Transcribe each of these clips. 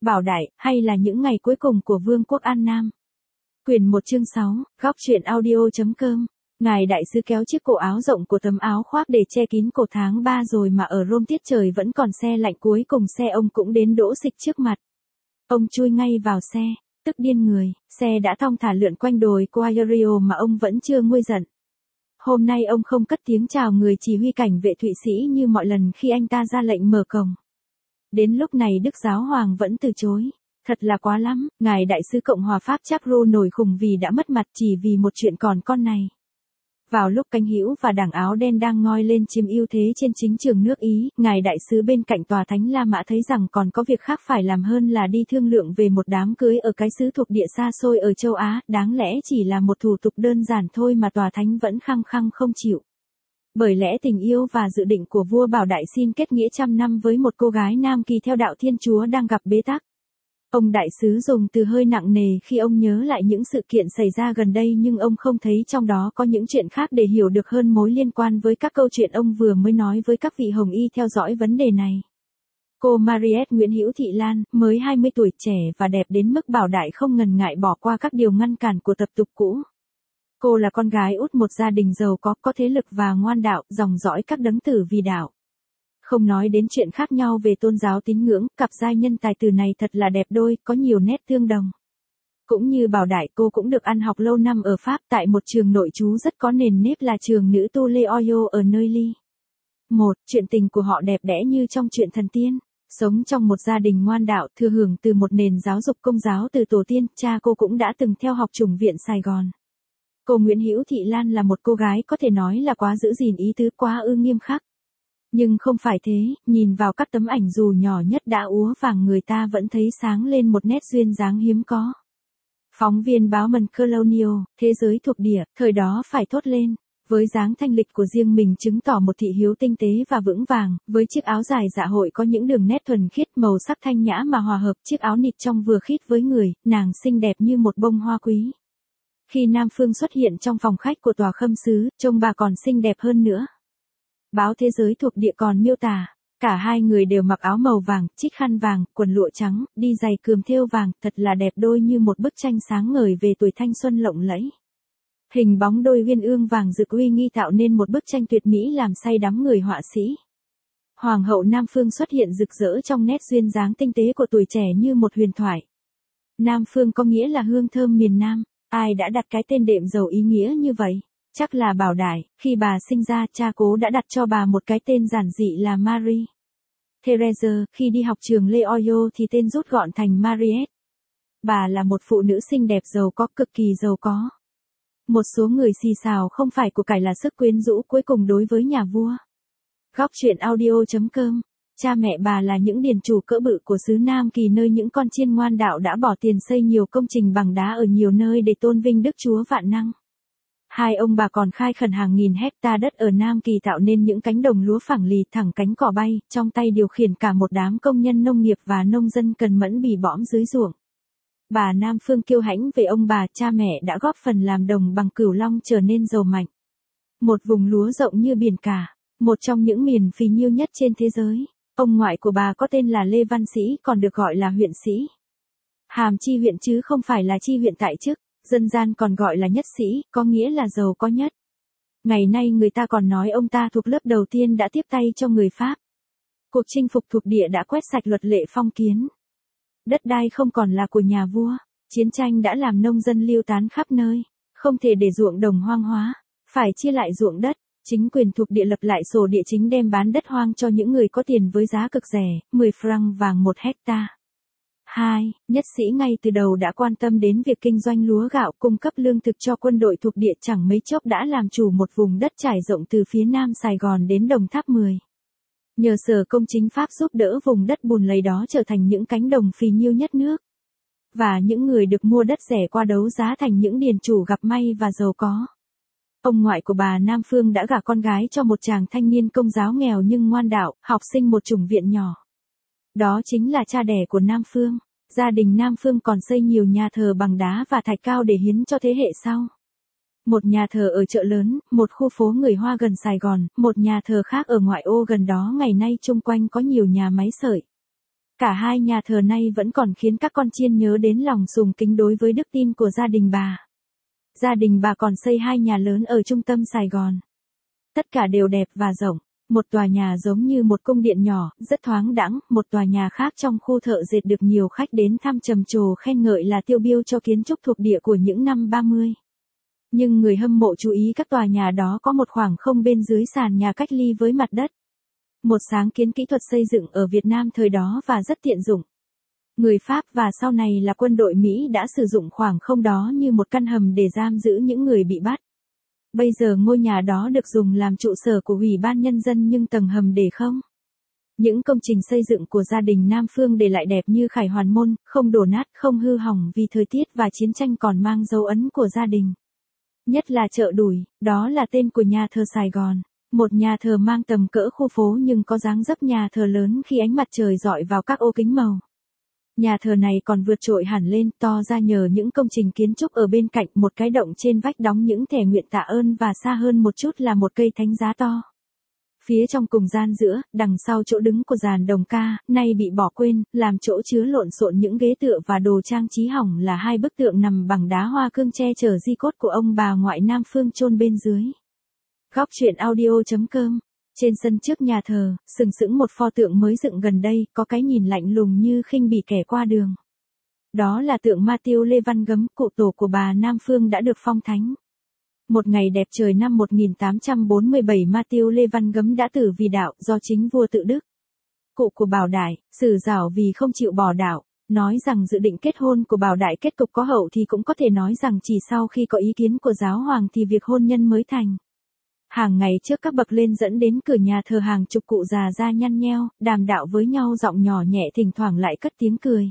Bảo Đại, hay là những ngày cuối cùng của Vương quốc An Nam. Quyền 1 chương 6, góc truyện audio.com. Ngài đại sứ kéo chiếc cổ áo rộng của tấm áo khoác để che kín cổ tháng 3 rồi mà ở Rome tiết trời vẫn còn se lạnh, cuối cùng xe ông cũng đến đỗ xịch trước mặt. Ông chui ngay vào xe, tức điên người, xe đã thong thả lượn quanh đồi Quagliaro mà ông vẫn chưa nguôi giận. Hôm nay ông không cất tiếng chào người chỉ huy cảnh vệ Thụy Sĩ như mọi lần khi anh ta ra lệnh mở cổng. Đến lúc này Đức Giáo Hoàng vẫn từ chối. Thật là quá lắm, ngài đại sứ Cộng hòa Pháp Charles nổi khùng vì đã mất mặt chỉ vì một chuyện còn con này. Vào lúc cánh hữu và đảng áo đen đang ngoi lên chiếm ưu thế trên chính trường nước Ý, ngài đại sứ bên cạnh tòa thánh La Mã thấy rằng còn có việc khác phải làm hơn là đi thương lượng về một đám cưới ở cái xứ thuộc địa xa xôi ở châu Á, đáng lẽ chỉ là một thủ tục đơn giản thôi mà tòa thánh vẫn khăng khăng không chịu. Bởi lẽ tình yêu và dự định của vua Bảo Đại xin kết nghĩa trăm năm với một cô gái Nam Kỳ theo đạo Thiên Chúa đang gặp bế tắc. Ông đại sứ dùng từ hơi nặng nề khi ông nhớ lại những sự kiện xảy ra gần đây, nhưng ông không thấy trong đó có những chuyện khác để hiểu được hơn mối liên quan với các câu chuyện ông vừa mới nói với các vị hồng y theo dõi vấn đề này. Cô Mariette Nguyễn Hữu Thị Lan, mới 20 tuổi, trẻ và đẹp đến mức Bảo Đại không ngần ngại bỏ qua các điều ngăn cản của tập tục cũ. Cô là con gái út một gia đình giàu có thế lực và ngoan đạo, dòng dõi các đấng tử vì đạo. Không nói đến chuyện khác nhau về tôn giáo tín ngưỡng, cặp giai nhân tài tử này thật là đẹp đôi, có nhiều nét tương đồng. Cũng như Bảo Đại, cô cũng được ăn học lâu năm ở Pháp tại một trường nội trú rất có nền nếp là trường nữ tu Lê Oyo ở nơi Ly. Chuyện tình của họ đẹp đẽ như trong truyện thần tiên. Sống trong một gia đình ngoan đạo, thừa hưởng từ một nền giáo dục công giáo từ tổ tiên, cha cô cũng đã từng theo học chủng viện Sài Gòn. Cô Nguyễn Hữu Thị Lan là một cô gái có thể nói là quá giữ gìn ý tứ, quá nghiêm khắc. Nhưng không phải thế, nhìn vào các tấm ảnh dù nhỏ nhất đã úa vàng người ta vẫn thấy sáng lên một nét duyên dáng hiếm có. Phóng viên báo Colonial, thế giới thuộc địa, thời đó phải thốt lên, với dáng thanh lịch của riêng mình chứng tỏ một thị hiếu tinh tế và vững vàng, với chiếc áo dài dạ hội có những đường nét thuần khiết, màu sắc thanh nhã mà hòa hợp, chiếc áo nịt trong vừa khít với người, nàng xinh đẹp như một bông hoa quý. Khi Nam Phương xuất hiện trong phòng khách của tòa khâm sứ, trông bà còn xinh đẹp hơn nữa. Báo Thế giới thuộc địa còn miêu tả, cả hai người đều mặc áo màu vàng, trích khăn vàng, quần lụa trắng, đi giày cườm thêu vàng, thật là đẹp đôi như một bức tranh sáng ngời về tuổi thanh xuân lộng lẫy. Hình bóng đôi uyên ương vàng rực uy nghi tạo nên một bức tranh tuyệt mỹ làm say đắm người họa sĩ. Hoàng hậu Nam Phương xuất hiện rực rỡ trong nét duyên dáng tinh tế của tuổi trẻ như một huyền thoại. Nam Phương có nghĩa là hương thơm miền Nam, ai đã đặt cái tên đệm giàu ý nghĩa như vậy? Chắc là Bảo Đại, khi bà sinh ra cha cố đã đặt cho bà một cái tên giản dị là Marie. Therese, khi đi học trường Lê Oyo thì tên rút gọn thành Mariette. Bà là một phụ nữ xinh đẹp giàu có, cực kỳ giàu có. Một số người xì xào không phải của cải là sức quyến rũ cuối cùng đối với nhà vua. Góc truyện audio.com. Cha mẹ bà là những điền chủ cỡ bự của xứ Nam Kỳ, nơi những con chiên ngoan đạo đã bỏ tiền xây nhiều công trình bằng đá ở nhiều nơi để tôn vinh Đức Chúa vạn năng. Hai ông bà còn khai khẩn hàng nghìn hecta đất ở Nam Kỳ tạo nên những cánh đồng lúa phẳng lì, thẳng cánh cỏ bay, trong tay điều khiển cả một đám công nhân nông nghiệp và nông dân cần mẫn bì bõm dưới ruộng. Bà Nam Phương kiêu hãnh về ông bà, cha mẹ đã góp phần làm đồng bằng Cửu Long trở nên giàu mạnh. Một vùng lúa rộng như biển cả, một trong những miền phì nhiêu nhất trên thế giới. Ông ngoại của bà có tên là Lê Văn Sĩ, còn được gọi là huyện sĩ. Hàm chi huyện chứ không phải là chi huyện tại chức. Dân gian còn gọi là nhất sĩ, có nghĩa là giàu có nhất. Ngày nay người ta còn nói ông ta thuộc lớp đầu tiên đã tiếp tay cho người Pháp. Cuộc chinh phục thuộc địa đã quét sạch luật lệ phong kiến. Đất đai không còn là của nhà vua. Chiến tranh đã làm nông dân lưu tán khắp nơi. Không thể để ruộng đồng hoang hóa. Phải chia lại ruộng đất. Chính quyền thuộc địa lập lại sổ địa chính đem bán đất hoang cho những người có tiền với giá cực rẻ, 10 franc vàng 1 hecta. 2. Nhất sĩ ngay từ đầu đã quan tâm đến việc kinh doanh lúa gạo, cung cấp lương thực cho quân đội thuộc địa, chẳng mấy chốc đã làm chủ một vùng đất trải rộng từ phía nam Sài Gòn đến Đồng Tháp 10. Nhờ sở công chính Pháp giúp đỡ, vùng đất bùn lầy đó trở thành những cánh đồng phì nhiêu nhất nước. Và những người được mua đất rẻ qua đấu giá thành những điền chủ gặp may và giàu có. Ông ngoại của bà Nam Phương đã gả con gái cho một chàng thanh niên công giáo nghèo nhưng ngoan đạo, học sinh một chủng viện nhỏ. Đó chính là cha đẻ của Nam Phương. Gia đình Nam Phương còn xây nhiều nhà thờ bằng đá và thạch cao để hiến cho thế hệ sau. Một nhà thờ ở chợ lớn, một khu phố người Hoa gần Sài Gòn, một nhà thờ khác ở ngoại ô gần đó, ngày nay chung quanh có nhiều nhà máy sợi. Cả hai nhà thờ này vẫn còn khiến các con chiên nhớ đến lòng sùng kính đối với đức tin của gia đình bà. Gia đình bà còn xây 2 nhà lớn ở trung tâm Sài Gòn. Tất cả đều đẹp và rộng. Một tòa nhà giống như một cung điện nhỏ, rất thoáng đãng, một tòa nhà khác trong khu thợ dệt được nhiều khách đến thăm trầm trồ khen ngợi là tiêu biểu cho kiến trúc thuộc địa của những năm 30. Nhưng người hâm mộ chú ý các tòa nhà đó có một khoảng không bên dưới sàn nhà cách ly với mặt đất. Một sáng kiến kỹ thuật xây dựng ở Việt Nam thời đó và rất tiện dụng. Người Pháp và sau này là quân đội Mỹ đã sử dụng khoảng không đó như một căn hầm để giam giữ những người bị bắt. Bây giờ ngôi nhà đó được dùng làm trụ sở của Ủy ban Nhân dân nhưng tầng hầm để không. Những công trình xây dựng của gia đình Nam Phương để lại đẹp như khải hoàn môn, không đổ nát, không hư hỏng vì thời tiết và chiến tranh còn mang dấu ấn của gia đình. Nhất là chợ Đùi, đó là tên của nhà thờ Sài Gòn. Một nhà thờ mang tầm cỡ khu phố nhưng có dáng dấp nhà thờ lớn khi ánh mặt trời rọi vào các ô kính màu. Nhà thờ này còn vượt trội hẳn lên to ra nhờ những công trình kiến trúc ở bên cạnh, một cái động trên vách đóng những thẻ nguyện tạ ơn và xa hơn một chút là một cây thánh giá to. Phía trong cùng gian giữa, đằng sau chỗ đứng của dàn đồng ca, nay bị bỏ quên, làm chỗ chứa lộn xộn những ghế tựa và đồ trang trí hỏng là 2 bức tượng nằm bằng đá hoa cương che chở di cốt của ông bà ngoại Nam Phương chôn bên dưới. Góc truyện audio.com. Trên sân trước nhà thờ, sừng sững một pho tượng mới dựng gần đây, có cái nhìn lạnh lùng như khinh bỉ kẻ qua đường. Đó là tượng Ma-tiêu Lê Văn Gấm, cụ tổ của bà Nam Phương đã được phong thánh. Một ngày đẹp trời năm 1847 Ma-tiêu Lê Văn Gấm đã tử vì đạo do chính vua tự Đức. Cụ của Bảo Đại, xử giảo vì không chịu bỏ đạo, nói rằng dự định kết hôn của Bảo Đại kết cục có hậu thì cũng có thể nói rằng chỉ sau khi có ý kiến của giáo hoàng thì việc hôn nhân mới thành. Hàng ngày trước các bậc lên dẫn đến cửa nhà thờ hàng chục cụ già ra nhăn nheo, đàm đạo với nhau giọng nhỏ nhẹ thỉnh thoảng lại cất tiếng cười.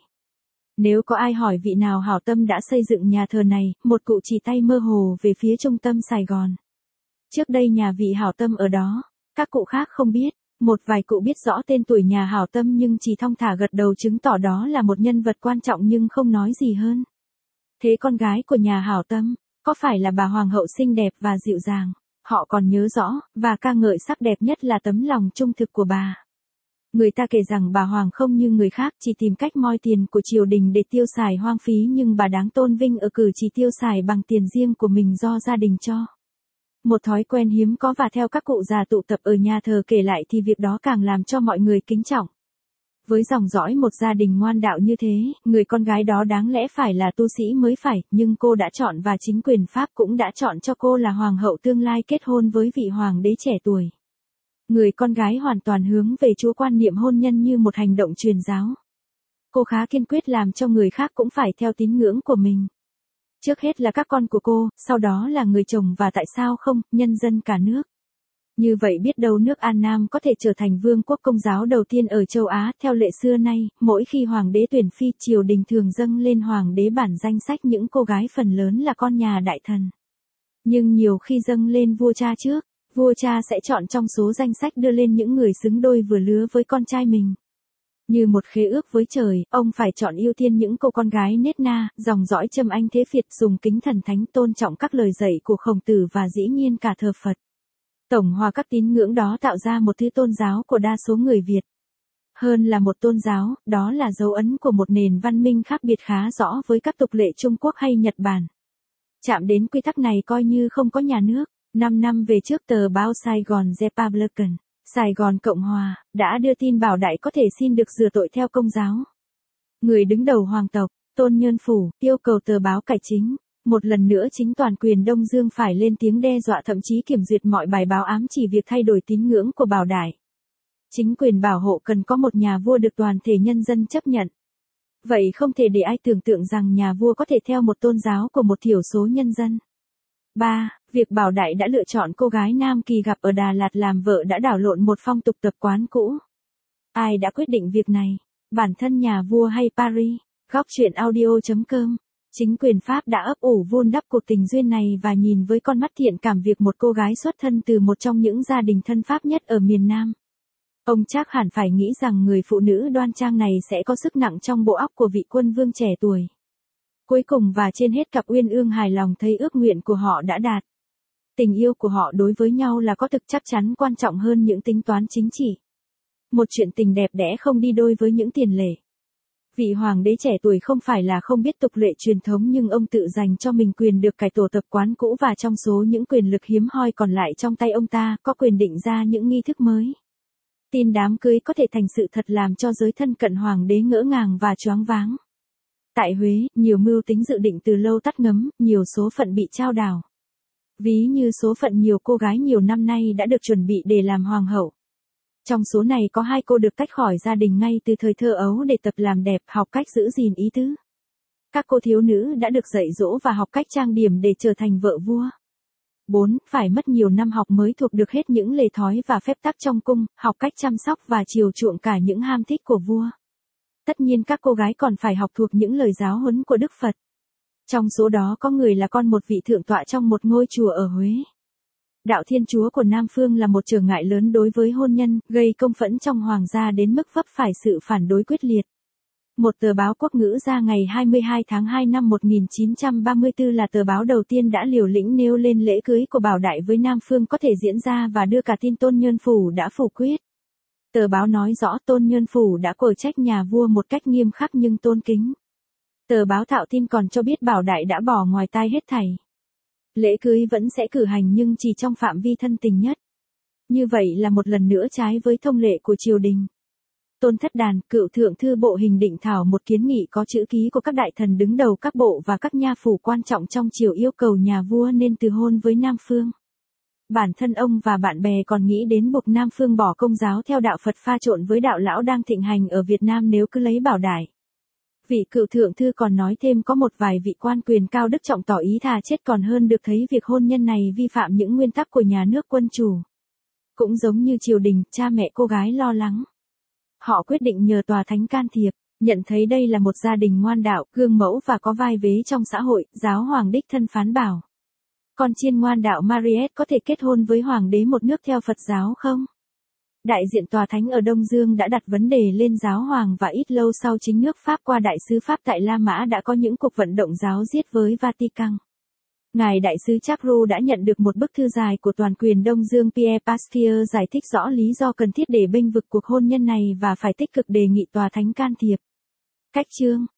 Nếu có ai hỏi vị nào hảo tâm đã xây dựng nhà thờ này, một cụ chỉ tay mơ hồ về phía trung tâm Sài Gòn. Trước đây nhà vị hảo tâm ở đó, các cụ khác không biết, một vài cụ biết rõ tên tuổi nhà hảo tâm nhưng chỉ thong thả gật đầu chứng tỏ đó là một nhân vật quan trọng nhưng không nói gì hơn. Thế con gái của nhà hảo tâm, có phải là bà hoàng hậu xinh đẹp và dịu dàng? Họ còn nhớ rõ, và ca ngợi sắc đẹp nhất là tấm lòng trung thực của bà. Người ta kể rằng bà Hoàng không như người khác chỉ tìm cách moi tiền của triều đình để tiêu xài hoang phí nhưng bà đáng tôn vinh ở cử chỉ tiêu xài bằng tiền riêng của mình do gia đình cho. Một thói quen hiếm có và theo các cụ già tụ tập ở nhà thờ kể lại thì việc đó càng làm cho mọi người kính trọng. Với dòng dõi một gia đình ngoan đạo như thế, người con gái đó đáng lẽ phải là tu sĩ mới phải, nhưng cô đã chọn và chính quyền Pháp cũng đã chọn cho cô là hoàng hậu tương lai kết hôn với vị hoàng đế trẻ tuổi. Người con gái hoàn toàn hướng về Chúa, quan niệm hôn nhân như một hành động truyền giáo. Cô khá kiên quyết làm cho người khác cũng phải theo tín ngưỡng của mình. Trước hết là các con của cô, sau đó là người chồng và tại sao không, nhân dân cả nước. Như vậy biết đâu nước An Nam có thể trở thành vương quốc công giáo đầu tiên ở châu Á. Theo lệ xưa nay, mỗi khi hoàng đế tuyển phi, triều đình thường dâng lên hoàng đế bản danh sách những cô gái phần lớn là con nhà đại thần. Nhưng nhiều khi dâng lên vua cha trước, vua cha sẽ chọn trong số danh sách đưa lên những người xứng đôi vừa lứa với con trai mình. Như một khế ước với trời, ông phải chọn ưu tiên những cô con gái nết na, dòng dõi Trâm Anh Thế Việt, dùng kính thần thánh, tôn trọng các lời dạy của Khổng Tử và dĩ nhiên cả thờ Phật. Tổng hòa các tín ngưỡng đó tạo ra một thứ tôn giáo của đa số người Việt. Hơn là một tôn giáo, đó là dấu ấn của một nền văn minh khác biệt khá rõ với các tục lệ Trung Quốc hay Nhật Bản. Chạm đến quy tắc này coi như không có nhà nước. 5 năm về trước, tờ báo Sài Gòn Republican, Sài Gòn Cộng Hòa, đã đưa tin Bảo Đại có thể xin được rửa tội theo công giáo. Người đứng đầu hoàng tộc, Tôn Nhơn Phủ, yêu cầu tờ báo cải chính. Một lần nữa chính toàn quyền Đông Dương phải lên tiếng đe dọa, thậm chí kiểm duyệt mọi bài báo ám chỉ việc thay đổi tín ngưỡng của Bảo Đại. Chính quyền bảo hộ cần có một nhà vua được toàn thể nhân dân chấp nhận. Vậy không thể để ai tưởng tượng rằng nhà vua có thể theo một tôn giáo của một thiểu số nhân dân. 3. Việc Bảo Đại đã lựa chọn cô gái Nam Kỳ gặp ở Đà Lạt làm vợ đã đảo lộn một phong tục tập quán cũ. Ai đã quyết định việc này? Bản thân nhà vua hay Paris? Góc truyện audio.com. Chính quyền Pháp đã ấp ủ vun đắp cuộc tình duyên này và nhìn với con mắt thiện cảm việc một cô gái xuất thân từ một trong những gia đình thân Pháp nhất ở miền Nam. Ông chắc hẳn phải nghĩ rằng người phụ nữ đoan trang này sẽ có sức nặng trong bộ óc của vị quân vương trẻ tuổi. Cuối cùng và trên hết, cặp uyên ương hài lòng thấy ước nguyện của họ đã đạt. Tình yêu của họ đối với nhau là có thực chắc chắn quan trọng hơn những tính toán chính trị. Một chuyện tình đẹp đẽ không đi đôi với những tiền lệ. Vị hoàng đế trẻ tuổi không phải là không biết tục lệ truyền thống, nhưng ông tự dành cho mình quyền được cải tổ tập quán cũ, và trong số những quyền lực hiếm hoi còn lại trong tay ông ta, có quyền định ra những nghi thức mới. Tin đám cưới có thể thành sự thật làm cho giới thân cận hoàng đế ngỡ ngàng và choáng váng. Tại Huế, nhiều mưu tính dự định từ lâu tắt ngấm, nhiều số phận bị trao đảo. Ví như số phận nhiều cô gái nhiều năm nay đã được chuẩn bị để làm hoàng hậu. Trong số này có 2 cô được tách khỏi gia đình ngay từ thời thơ ấu để tập làm đẹp, học cách giữ gìn ý tứ. Các cô thiếu nữ đã được dạy dỗ và học cách trang điểm để trở thành vợ vua. 4. Phải mất nhiều năm học mới thuộc được hết những lề thói và phép tắc trong cung, học cách chăm sóc và chiều chuộng cả những ham thích của vua. Tất nhiên các cô gái còn phải học thuộc những lời giáo huấn của Đức Phật. Trong số đó có người là con một vị thượng tọa trong một ngôi chùa ở Huế. Đạo Thiên Chúa của Nam Phương là một trở ngại lớn đối với hôn nhân, gây công phẫn trong hoàng gia đến mức vấp phải sự phản đối quyết liệt. Một tờ báo quốc ngữ ra ngày 22 tháng 2 năm 1934 là tờ báo đầu tiên đã liều lĩnh nêu lên lễ cưới của Bảo Đại với Nam Phương có thể diễn ra và đưa cả tin Tôn Nhơn Phủ đã phủ quyết. Tờ báo nói rõ Tôn Nhơn Phủ đã quở trách nhà vua một cách nghiêm khắc nhưng tôn kính. Tờ báo Thạo Tin còn cho biết Bảo Đại đã bỏ ngoài tai hết thảy. Lễ cưới vẫn sẽ cử hành nhưng chỉ trong phạm vi thân tình nhất. Như vậy là một lần nữa trái với thông lệ của triều đình. Tôn Thất Đàn, cựu thượng thư bộ hình định thảo một kiến nghị có chữ ký của các đại thần đứng đầu các bộ và các nha phủ quan trọng trong triều yêu cầu nhà vua nên từ hôn với Nam Phương. Bản thân ông và bạn bè còn nghĩ đến buộc Nam Phương bỏ công giáo theo đạo Phật pha trộn với đạo lão đang thịnh hành ở Việt Nam nếu cứ lấy Bảo Đại. Vị cựu thượng thư còn nói thêm có một vài vị quan quyền cao đức trọng tỏ ý thà chết còn hơn được thấy việc hôn nhân này vi phạm những nguyên tắc của nhà nước quân chủ. Cũng giống như triều đình, cha mẹ cô gái lo lắng. Họ quyết định nhờ tòa thánh can thiệp, nhận thấy đây là một gia đình ngoan đạo, gương mẫu và có vai vế trong xã hội, giáo hoàng đích thân phán bảo. Con chiên ngoan đạo Mariette có thể kết hôn với hoàng đế một nước theo Phật giáo không? Đại diện tòa thánh ở Đông Dương đã đặt vấn đề lên giáo hoàng và ít lâu sau chính nước Pháp qua đại sứ Pháp tại La Mã đã có những cuộc vận động giáo giết với Vatican. Ngài đại sứ Chapru đã nhận được một bức thư dài của toàn quyền Đông Dương Pierre Pasquier giải thích rõ lý do cần thiết để bênh vực cuộc hôn nhân này và phải tích cực đề nghị tòa thánh can thiệp. Cách chương